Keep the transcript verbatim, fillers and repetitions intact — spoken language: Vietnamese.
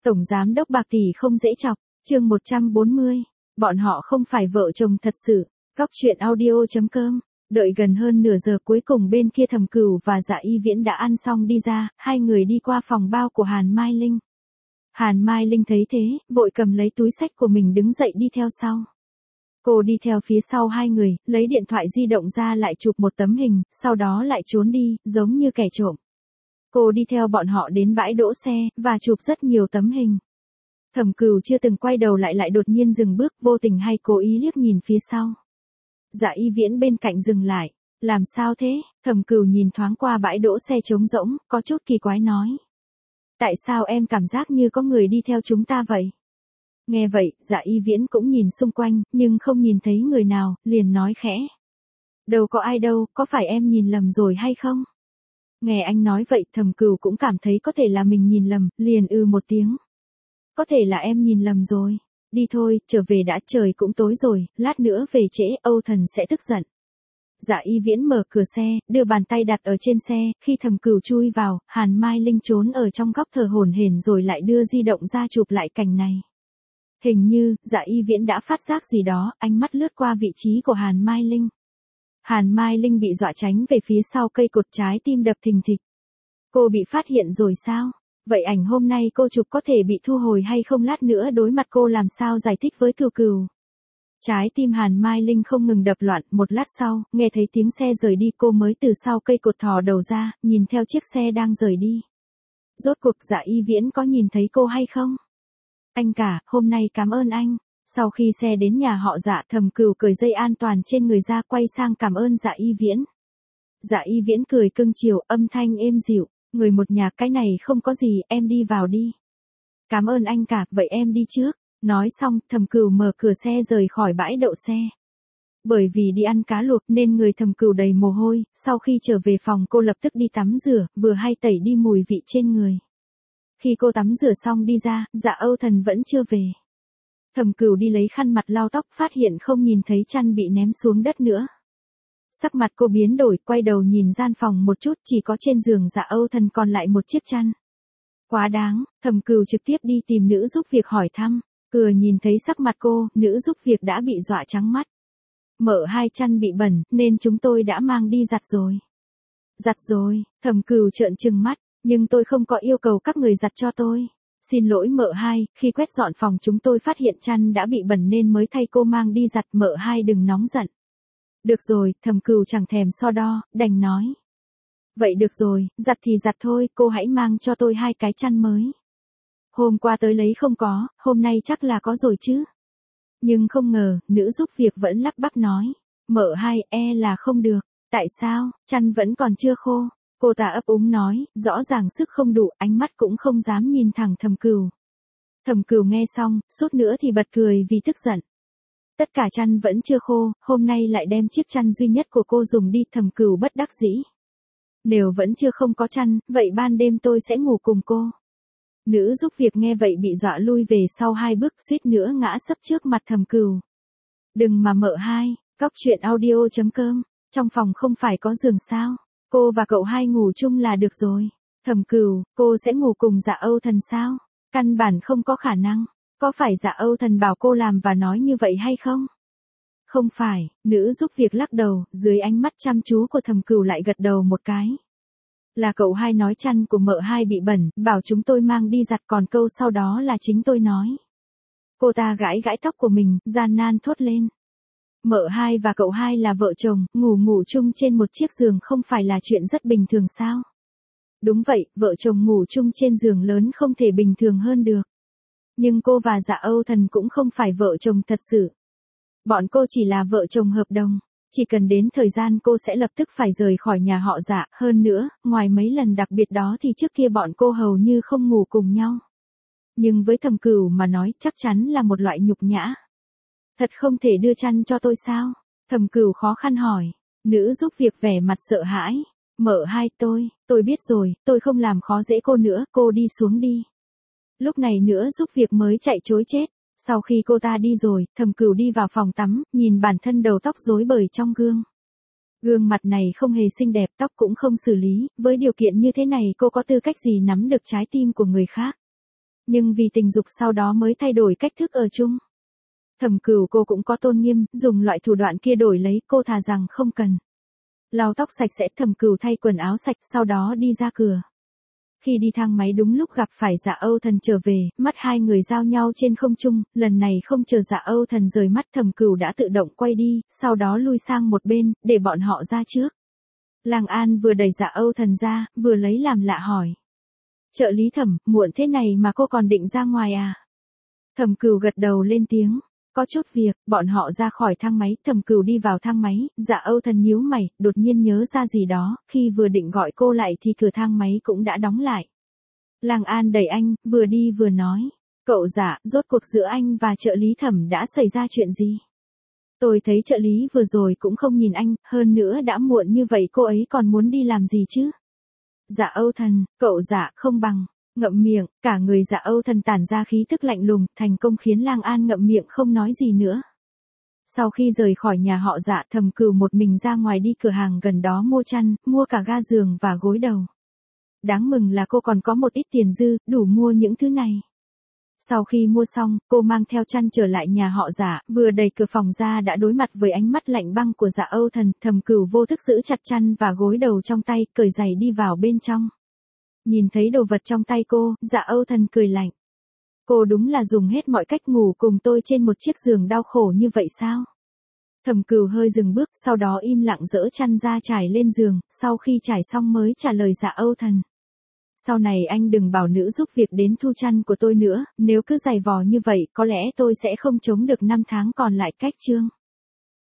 Tổng giám đốc bạc tỷ không dễ chọc, chương một trăm bốn mươi. Bọn họ không phải vợ chồng thật sự. Góc truyện audio chấm com. Đợi gần hơn nửa giờ cuối cùng bên kia Thẩm Cửu và Dạ Y Viễn đã ăn xong đi ra, hai người đi qua phòng bao của Hàn Mai Linh. Hàn Mai Linh thấy thế, vội cầm lấy túi xách của mình đứng dậy đi theo sau. Cô đi theo phía sau hai người, lấy điện thoại di động ra lại chụp một tấm hình, sau đó lại trốn đi, giống như kẻ trộm. Cô đi theo bọn họ đến bãi đỗ xe, và chụp rất nhiều tấm hình. Thẩm Cửu chưa từng quay đầu lại lại đột nhiên dừng bước, vô tình hay cố ý liếc nhìn phía sau. Dạ Y Viễn bên cạnh dừng lại. Làm sao thế? Thẩm Cửu nhìn thoáng qua bãi đỗ xe trống rỗng, có chút kỳ quái nói. Tại sao em cảm giác như có người đi theo chúng ta vậy? Nghe vậy, Dạ Y Viễn cũng nhìn xung quanh, nhưng không nhìn thấy người nào, liền nói khẽ. Đâu có ai đâu, có phải em nhìn lầm rồi hay không? Nghe anh nói vậy, Thẩm Cửu cũng cảm thấy có thể là mình nhìn lầm, liền ư một tiếng. Có thể là em nhìn lầm rồi. Đi thôi, trở về đã, trời cũng tối rồi, lát nữa về trễ, Âu Thần sẽ tức giận. Dạ Y Viễn mở cửa xe, đưa bàn tay đặt ở trên xe, khi Thẩm Cửu chui vào, Hàn Mai Linh trốn ở trong góc thở hổn hển rồi lại đưa di động ra chụp lại cảnh này. Hình như, Dạ Y Viễn đã phát giác gì đó, ánh mắt lướt qua vị trí của Hàn Mai Linh. Hàn Mai Linh bị dọa tránh về phía sau cây cột, trái tim đập thình thịch. Cô bị phát hiện rồi sao? Vậy ảnh hôm nay cô chụp có thể bị thu hồi hay không, lát nữa đối mặt cô làm sao giải thích với Cửu Cửu? Trái tim Hàn Mai Linh không ngừng đập loạn, một lát sau, nghe thấy tiếng xe rời đi cô mới từ sau cây cột thò đầu ra, nhìn theo chiếc xe đang rời đi. Rốt cuộc Dạ Y Viễn có nhìn thấy cô hay không? Anh cả, hôm nay cảm ơn anh. Sau khi xe đến nhà họ Dạ, Thẩm Cửu cởi dây an toàn trên người ra, quay sang cảm ơn Dạ Y Viễn. Dạ Y Viễn cười cưng chiều, âm thanh êm dịu. Người một nhà, cái này không có gì, em đi vào đi. Cảm ơn anh cả, vậy em đi trước. Nói xong, Thẩm Cửu mở cửa xe rời khỏi bãi đậu xe. Bởi vì đi ăn cá luộc nên người Thẩm Cửu đầy mồ hôi, sau khi trở về phòng cô lập tức đi tắm rửa, vừa hay tẩy đi mùi vị trên người. Khi cô tắm rửa xong đi ra, Dạ Âu Thần vẫn chưa về. Thẩm Cửu đi lấy khăn mặt lau tóc, phát hiện không nhìn thấy chăn bị ném xuống đất nữa. Sắc mặt cô biến đổi, quay đầu nhìn gian phòng một chút, chỉ có trên giường Dạ Âu Thần còn lại một chiếc chăn. Quá đáng, Thẩm Cửu trực tiếp đi tìm nữ giúp việc hỏi thăm, vừa nhìn thấy sắc mặt cô, nữ giúp việc đã bị dọa trắng mắt. Mợ hai, chăn bị bẩn, nên chúng tôi đã mang đi giặt rồi. Giặt rồi? Thẩm Cửu trợn trừng mắt, nhưng tôi không có yêu cầu các người giặt cho tôi. Xin lỗi mợ hai, khi quét dọn phòng chúng tôi phát hiện chăn đã bị bẩn nên mới thay cô mang đi giặt, mợ hai đừng nóng giận. Được rồi, Thẩm Cửu chẳng thèm so đo, đành nói. Vậy được rồi, giặt thì giặt thôi, cô hãy mang cho tôi hai cái chăn mới. Hôm qua tới lấy không có, hôm nay chắc là có rồi chứ. Nhưng không ngờ, nữ giúp việc vẫn lắp bắp nói. Mợ hai, e là không được. Tại sao, chăn vẫn còn chưa khô. Cô ta ấp úng nói, rõ ràng sức không đủ, ánh mắt cũng không dám nhìn thẳng Thẩm Cửu. Thẩm Cửu nghe xong, suốt nữa thì bật cười vì tức giận. Tất cả chăn vẫn chưa khô, hôm nay lại đem chiếc chăn duy nhất của cô dùng đi, Thẩm Cửu bất đắc dĩ. Nếu vẫn chưa không có chăn, vậy ban đêm tôi sẽ ngủ cùng cô. Nữ giúp việc nghe vậy bị dọa lui về sau hai bước, suýt nữa ngã sấp trước mặt Thẩm Cửu. Đừng mà mợ hai, góc truyện audio chấm com, trong phòng không phải có giường sao? Cô và cậu hai ngủ chung là được rồi. Thẩm Cửu, cô sẽ ngủ cùng Dạ Âu Thần sao? Căn bản không có khả năng. Có phải Dạ Âu Thần bảo cô làm và nói như vậy hay không? Không phải, nữ giúp việc lắc đầu, dưới ánh mắt chăm chú của Thẩm Cửu lại gật đầu một cái. Là cậu hai nói chăn của mợ hai bị bẩn, bảo chúng tôi mang đi giặt, còn câu sau đó là chính tôi nói. Cô ta gãi gãi tóc của mình, gian nan thốt lên. Mợ hai và cậu hai là vợ chồng, ngủ ngủ chung trên một chiếc giường không phải là chuyện rất bình thường sao? Đúng vậy, vợ chồng ngủ chung trên giường lớn không thể bình thường hơn được. Nhưng cô và Dạ Âu Thần cũng không phải vợ chồng thật sự. Bọn cô chỉ là vợ chồng hợp đồng. Chỉ cần đến thời gian cô sẽ lập tức phải rời khỏi nhà họ Dạ. Hơn nữa, ngoài mấy lần đặc biệt đó thì trước kia bọn cô hầu như không ngủ cùng nhau. Nhưng với Thẩm Cửu mà nói chắc chắn là một loại nhục nhã. Thật không thể đưa chăn cho tôi sao? Thẩm Cửu khó khăn hỏi. Nữ giúp việc vẻ mặt sợ hãi. Mợ hai, tôi, tôi biết rồi, tôi không làm khó dễ cô nữa, cô đi xuống đi. Lúc này nữa giúp việc mới chạy trối chết. Sau khi cô ta đi rồi, Thẩm Cửu đi vào phòng tắm, nhìn bản thân đầu tóc rối bời trong gương. Gương mặt này không hề xinh đẹp, tóc cũng không xử lý, với điều kiện như thế này cô có tư cách gì nắm được trái tim của người khác. Nhưng vì tình dục sau đó mới thay đổi cách thức ở chung. Thẩm Cửu cô cũng có tôn nghiêm, dùng loại thủ đoạn kia đổi lấy, cô thà rằng không cần. Lau tóc sạch sẽ, Thẩm Cửu thay quần áo sạch, sau đó đi ra cửa. Khi đi thang máy đúng lúc gặp phải Dạ Âu Thần trở về, mắt hai người giao nhau trên không trung, lần này không chờ Dạ Âu Thần rời mắt, Thẩm Cửu đã tự động quay đi, sau đó lui sang một bên, để bọn họ ra trước. Lang An vừa đẩy Dạ Âu Thần ra, vừa lấy làm lạ hỏi. Trợ lý Thẩm, muộn thế này mà cô còn định ra ngoài à? Thẩm Cửu gật đầu lên tiếng. Có chút việc, bọn họ ra khỏi thang máy, Thẩm Cửu đi vào thang máy, Dạ Âu Thần nhíu mày, đột nhiên nhớ ra gì đó, khi vừa định gọi cô lại thì cửa thang máy cũng đã đóng lại. Lang An đẩy anh, vừa đi vừa nói, cậu Dạ, rốt cuộc giữa anh và trợ lý Thẩm đã xảy ra chuyện gì? Tôi thấy trợ lý vừa rồi cũng không nhìn anh, hơn nữa đã muộn như vậy cô ấy còn muốn đi làm gì chứ? Dạ Âu Thần, cậu Dạ không bằng. Ngậm miệng, cả người Dạ Âu Thần tản ra khí tức lạnh lùng, thành công khiến Lang An ngậm miệng không nói gì nữa. Sau khi rời khỏi nhà họ Dạ, Thẩm Cửu một mình ra ngoài đi cửa hàng gần đó mua chăn, mua cả ga giường và gối đầu. Đáng mừng là cô còn có một ít tiền dư, đủ mua những thứ này. Sau khi mua xong, cô mang theo chăn trở lại nhà họ Dạ, vừa đẩy cửa phòng ra đã đối mặt với ánh mắt lạnh băng của Dạ Âu Thần, Thẩm Cửu vô thức giữ chặt chăn và gối đầu trong tay, cởi giày đi vào bên trong. Nhìn thấy đồ vật trong tay cô, Dạ Âu Thần cười lạnh. Cô đúng là dùng hết mọi cách ngủ cùng tôi trên một chiếc giường đau khổ như vậy sao? Thẩm Cửu hơi dừng bước, sau đó im lặng dỡ chăn ra trải lên giường, sau khi trải xong mới trả lời Dạ Âu Thần. Sau này anh đừng bảo nữ giúp việc đến thu chăn của tôi nữa, nếu cứ giày vò như vậy có lẽ tôi sẽ không chống được năm tháng còn lại cách chương.